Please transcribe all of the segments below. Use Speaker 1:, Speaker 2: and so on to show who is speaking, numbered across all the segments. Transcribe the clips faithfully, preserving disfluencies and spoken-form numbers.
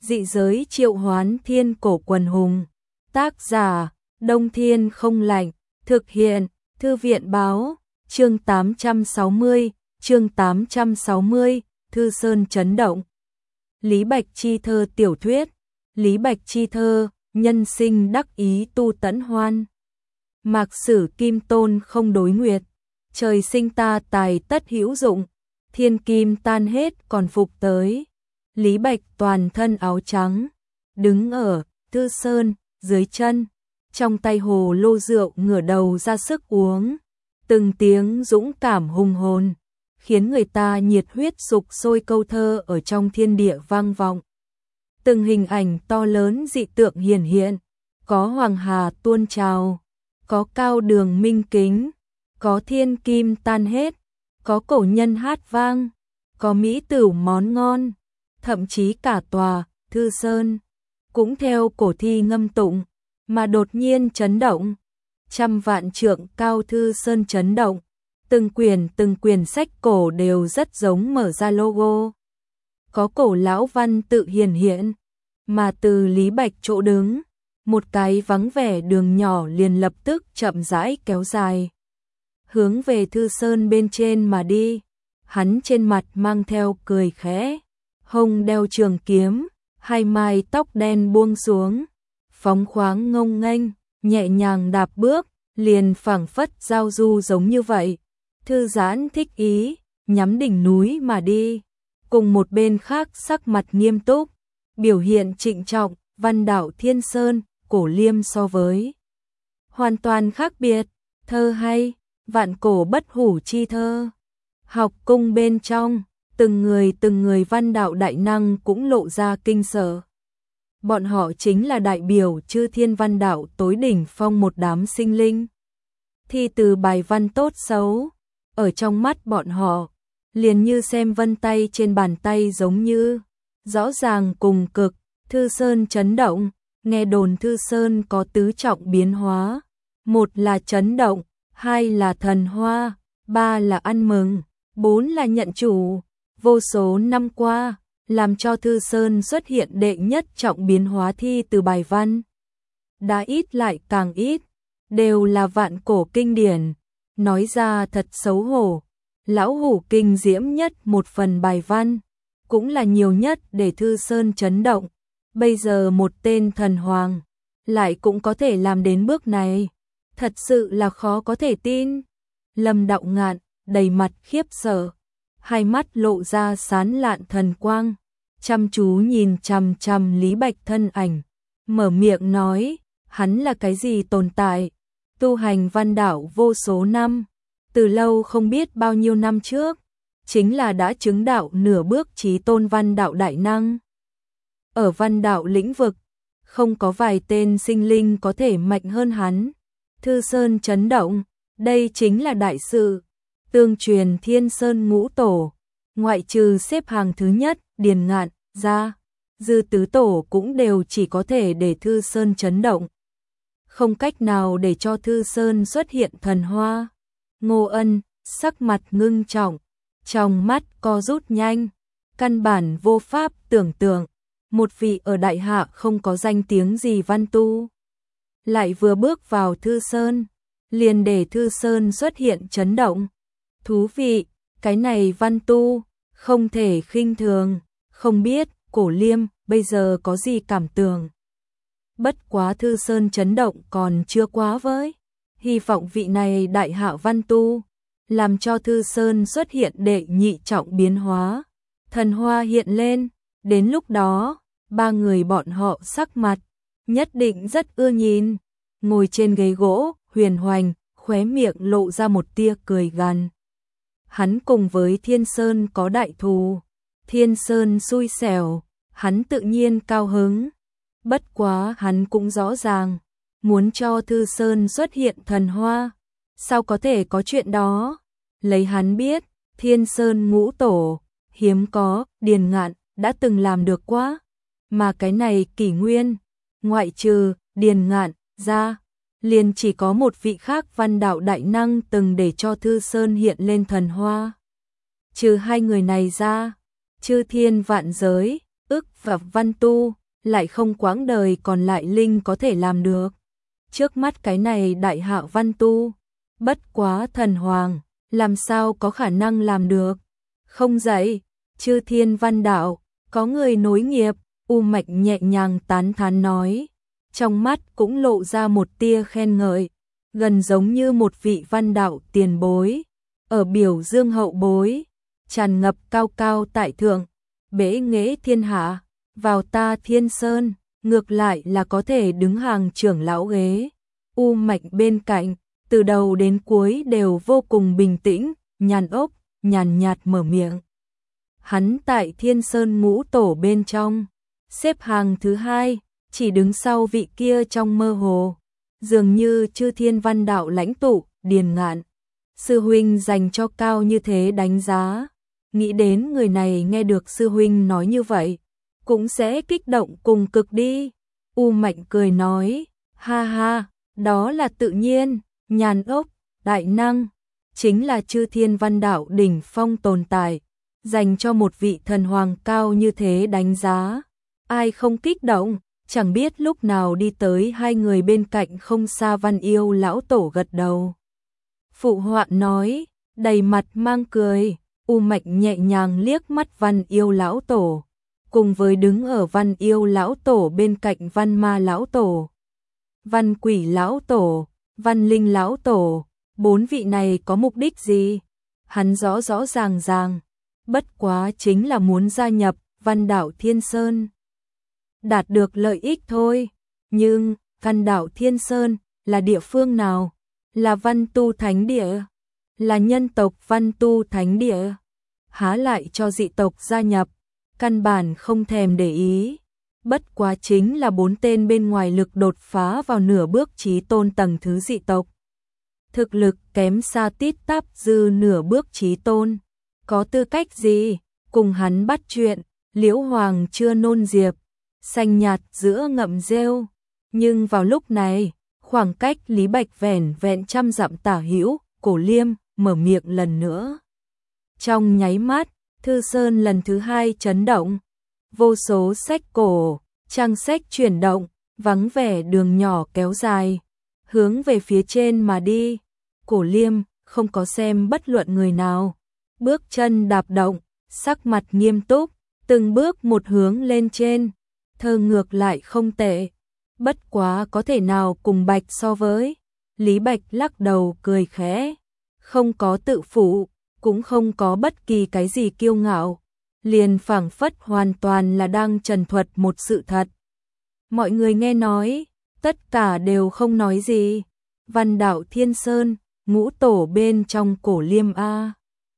Speaker 1: Dị giới triệu hoán thiên cổ quần hùng. Tác giả, Đông Thiên Không Lạnh. Thực hiện, Thư viện báo. Chương tám trăm sáu mươi, chương tám trăm sáu mươi, Thư Sơn chấn động. Lý Bạch chi thơ tiểu thuyết. Lý Bạch chi thơ, nhân sinh đắc ý tu tẫn hoan. Mạc sử kim tôn không đối nguyệt. Trời sinh ta tài tất hữu dụng. Thiên kim tan hết còn phục tới. Lý Bạch toàn thân áo trắng, đứng ở Thư Sơn dưới chân, trong tay hồ lô rượu ngửa đầu ra sức uống, từng tiếng dũng cảm hùng hồn, khiến người ta nhiệt huyết sục sôi, câu thơ ở trong thiên địa vang vọng. Từng hình ảnh to lớn dị tượng hiển hiện, có hoàng hà tuôn trào, có cao đường minh kính, có thiên kim tan hết, có cổ nhân hát vang, có mỹ tửu món ngon. Thậm chí cả tòa Thư Sơn cũng theo cổ thi ngâm tụng mà đột nhiên chấn động. Trăm vạn trượng cao Thư Sơn chấn động, từng quyển từng quyển sách cổ đều rất giống mở ra logo. Có cổ lão văn tự hiển hiện, mà từ Lý Bạch chỗ đứng, một cái vắng vẻ đường nhỏ liền lập tức chậm rãi kéo dài, hướng về Thư Sơn bên trên mà đi. Hắn trên mặt mang theo cười khẽ, hông đeo trường kiếm, hai mái tóc đen buông xuống, phóng khoáng ngông nghênh, nhẹ nhàng đạp bước, liền phảng phất giao du giống như vậy, thư giãn thích ý, nhắm đỉnh núi mà đi. Cùng một bên khác sắc mặt nghiêm túc, biểu hiện trịnh trọng, Văn Đạo Thiên Sơn, Cổ Liêm so với hoàn toàn khác biệt. Thơ hay, vạn cổ bất hủ chi thơ. Học cung bên trong, từng người từng người văn đạo đại năng cũng lộ ra kinh sợ. Bọn họ chính là đại biểu chư thiên văn đạo tối đỉnh phong một đám sinh linh. Thi từ bài văn tốt xấu, ở trong mắt bọn họ, liền như xem vân tay trên bàn tay giống như, rõ ràng cùng cực. Thư Sơn chấn động, nghe đồn Thư Sơn có tứ trọng biến hóa. Một là chấn động, hai là thần hoa, ba là ăn mừng, bốn là nhận chủ. Vô số năm qua, làm cho Thư Sơn xuất hiện đệ nhất trọng biến hóa thi từ bài văn. Đã ít lại càng ít, đều là vạn cổ kinh điển. Nói ra thật xấu hổ, lão hủ kinh diễm nhất một phần bài văn, cũng là nhiều nhất để Thư Sơn chấn động. Bây giờ một tên thần hoàng, lại cũng có thể làm đến bước này, thật sự là khó có thể tin. Lâm Đạo Ngạn, đầy mặt khiếp sợ, hai mắt lộ ra sán lạn thần quang, chăm chú nhìn chằm chằm Lý Bạch thân ảnh, mở miệng nói, hắn là cái gì tồn tại, tu hành văn đạo vô số năm, từ lâu không biết bao nhiêu năm trước, chính là đã chứng đạo nửa bước chí tôn văn đạo đại năng. Ở văn đạo lĩnh vực, không có vài tên sinh linh có thể mạnh hơn hắn. Thư Sơn chấn động, đây chính là đại sự. Tương truyền Thiên Sơn ngũ tổ, ngoại trừ xếp hàng thứ nhất, Điền Ngạn, ra, dư tứ tổ cũng đều chỉ có thể để Thư Sơn chấn động. Không cách nào để cho Thư Sơn xuất hiện thần hoa. Ngô Ân, sắc mặt ngưng trọng, trong mắt co rút nhanh, căn bản vô pháp tưởng tượng, một vị ở đại hạ không có danh tiếng gì văn tu, lại vừa bước vào Thư Sơn, liền để Thư Sơn xuất hiện chấn động. Thú vị, cái này văn tu, không thể khinh thường, không biết Cổ Liêm bây giờ có gì cảm tưởng. Bất quá Thư Sơn chấn động còn chưa quá với, hy vọng vị này đại hạ văn tu, làm cho Thư Sơn xuất hiện đệ nhị trọng biến hóa, thần hoa hiện lên, đến lúc đó, ba người bọn họ sắc mặt, nhất định rất ưa nhìn. Ngồi trên ghế gỗ, Huyền Hoành, khóe miệng lộ ra một tia cười gằn. Hắn cùng với Thiên Sơn có đại thù, Thiên Sơn xui xẻo, hắn tự nhiên cao hứng. Bất quá hắn cũng rõ ràng, muốn cho Thư Sơn xuất hiện thần hoa, sao có thể có chuyện đó. Lấy hắn biết, Thiên Sơn ngũ tổ, hiếm có, Điền Ngạn, đã từng làm được quá. Mà cái này kỷ nguyên, ngoại trừ, Điền Ngạn, ra, liền chỉ có một vị khác văn đạo đại năng từng để cho Thư Sơn hiện lên thần hoa. Trừ hai người này ra, chư thiên vạn giới, ức và văn tu, lại không quãng đời còn lại linh có thể làm được. Trước mắt cái này đại hạ văn tu, bất quá thần hoàng, làm sao có khả năng làm được. Không dạy, chư thiên văn đạo, có người nối nghiệp, U Mạch nhẹ nhàng tán thán nói. Trong mắt cũng lộ ra một tia khen ngợi, gần giống như một vị văn đạo tiền bối, ở biểu dương hậu bối, tràn ngập cao cao tại thượng, bế nghệ thiên hạ, vào ta Thiên Sơn, ngược lại là có thể đứng hàng trưởng lão ghế. U Mạch bên cạnh, từ đầu đến cuối đều vô cùng bình tĩnh, nhàn ốc, nhàn nhạt mở miệng. Hắn tại Thiên Sơn ngũ tổ bên trong, xếp hàng thứ hai, chỉ đứng sau vị kia trong mơ hồ, dường như chư thiên văn đạo lãnh tụ, Điền Ngạn. Sư huynh dành cho cao như thế đánh giá, nghĩ đến người này nghe được sư huynh nói như vậy, cũng sẽ kích động cùng cực đi. U Mạnh cười nói, ha ha, đó là tự nhiên, nhàn ốc, đại năng, chính là chư thiên văn đạo đỉnh phong tồn tại, dành cho một vị thần hoàng cao như thế đánh giá. Ai không kích động, chẳng biết lúc nào đi tới hai người bên cạnh không xa Văn Yêu lão tổ gật đầu. Phụ họa nói, đầy mặt mang cười, U Mạch nhẹ nhàng liếc mắt Văn Yêu lão tổ, cùng với đứng ở Văn Yêu lão tổ bên cạnh Văn Ma lão tổ, Văn Quỷ lão tổ, Văn Linh lão tổ, bốn vị này có mục đích gì? Hắn rõ rõ ràng ràng, bất quá chính là muốn gia nhập Văn Đạo Thiên Sơn, đạt được lợi ích thôi. Nhưng Văn Đạo Thiên Sơn là địa phương nào? Là Văn Tu Thánh Địa, là nhân tộc Văn Tu Thánh Địa, há lại cho dị tộc gia nhập, căn bản không thèm để ý. Bất quá chính là bốn tên bên ngoài lực đột phá vào nửa bước chí tôn tầng thứ dị tộc. Thực lực kém xa tít tắp dư nửa bước chí tôn, có tư cách gì cùng hắn bắt chuyện? Liễu Hoàng chưa nôn diệp, xanh nhạt giữa ngậm rêu, nhưng vào lúc này, khoảng cách Lý Bạch vẻn vẹn trăm dặm tả hữu, Cổ Liêm mở miệng lần nữa. Trong nháy mắt, thư sơn lần thứ hai chấn động, vô số sách cổ, trang sách chuyển động, vắng vẻ đường nhỏ kéo dài, hướng về phía trên mà đi. Cổ Liêm không có xem bất luận người nào, bước chân đạp động, sắc mặt nghiêm túc, từng bước một hướng lên trên. Thơ ngược lại không tệ, bất quá có thể nào cùng Bạch so với? Lý Bạch lắc đầu cười khẽ, không có tự phụ, cũng không có bất kỳ cái gì kiêu ngạo, liền phảng phất hoàn toàn là đang trần thuật một sự thật. Mọi người nghe nói, tất cả đều không nói gì. Văn Đạo Thiên Sơn, ngũ tổ bên trong Cổ Liêm a.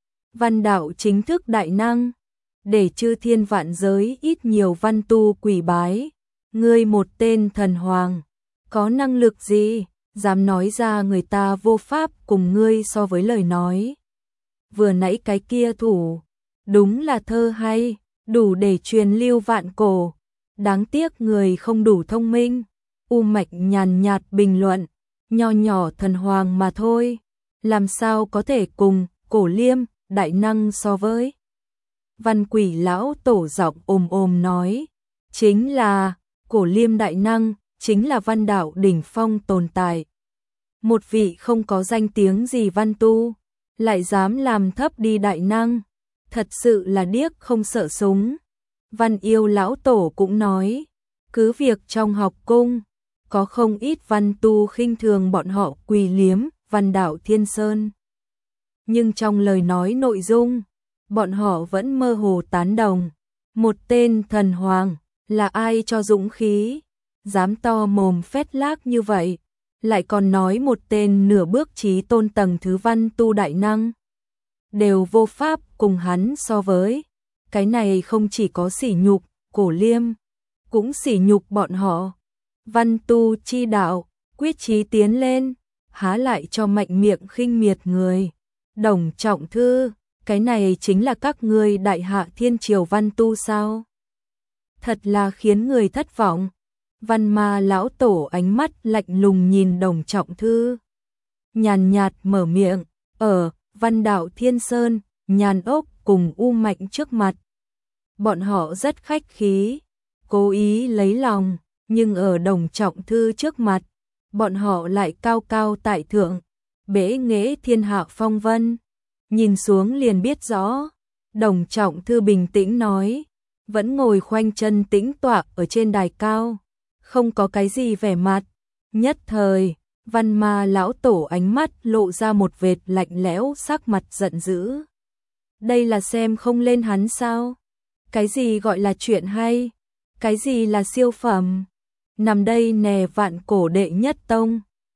Speaker 1: Văn đạo chính thức đại năng, để chư thiên vạn giới ít nhiều văn tu quỷ bái. Ngươi một tên thần hoàng, có năng lực gì, dám nói ra người ta vô pháp cùng ngươi so với lời nói. Vừa nãy cái kia thủ, đúng là thơ hay, đủ để truyền lưu vạn cổ. Đáng tiếc người không đủ thông minh. U Mạch nhàn nhạt bình luận, nho nhỏ thần hoàng mà thôi, làm sao có thể cùng Cổ Liêm đại năng so với? Văn Quỷ lão tổ giọng ồm ồm nói, chính là Cổ Liêm đại năng, chính là văn đạo đỉnh phong tồn tại. Một vị không có danh tiếng gì văn tu, lại dám làm thấp đi đại năng, thật sự là điếc không sợ súng. Văn Yêu lão tổ cũng nói, cứ việc trong học cung có không ít văn tu khinh thường bọn họ quỳ liếm Văn Đạo Thiên Sơn, nhưng trong lời nói nội dung, bọn họ vẫn mơ hồ tán đồng. Một tên thần hoàng, là ai cho dũng khí, dám to mồm phét lác như vậy, lại còn nói một tên nửa bước chí tôn tầng thứ văn tu đại năng, đều vô pháp cùng hắn so với. Cái này không chỉ có sỉ nhục Cổ Liêm, cũng sỉ nhục bọn họ. Văn tu chi đạo, quyết chí tiến lên, há lại cho mạnh miệng khinh miệt người. Đồng Trọng Thư, cái này chính là các ngươi đại hạ thiên triều văn tu sao? Thật là khiến người thất vọng. Văn Ma lão tổ ánh mắt lạnh lùng nhìn Đồng Trọng Thư, nhàn nhạt mở miệng, ở Văn Đạo Thiên Sơn, Nhàn Ốc cùng U Mạnh trước mặt, bọn họ rất khách khí, cố ý lấy lòng, nhưng ở Đồng Trọng Thư trước mặt, bọn họ lại cao cao tại thượng, bẽ nghễ thiên hạ phong vân. Nhìn xuống liền biết rõ, Đồng Trọng Thư bình tĩnh nói, vẫn ngồi khoanh chân tĩnh tọa ở trên đài cao, không có cái gì vẻ mặt. Nhất thời, Văn Ma lão tổ ánh mắt lộ ra một vệt lạnh lẽo, sắc mặt giận dữ. Đây là xem không lên hắn sao? Cái gì gọi là chuyện hay? Cái gì là siêu phẩm? Nằm đây nè vạn cổ đệ nhất tông,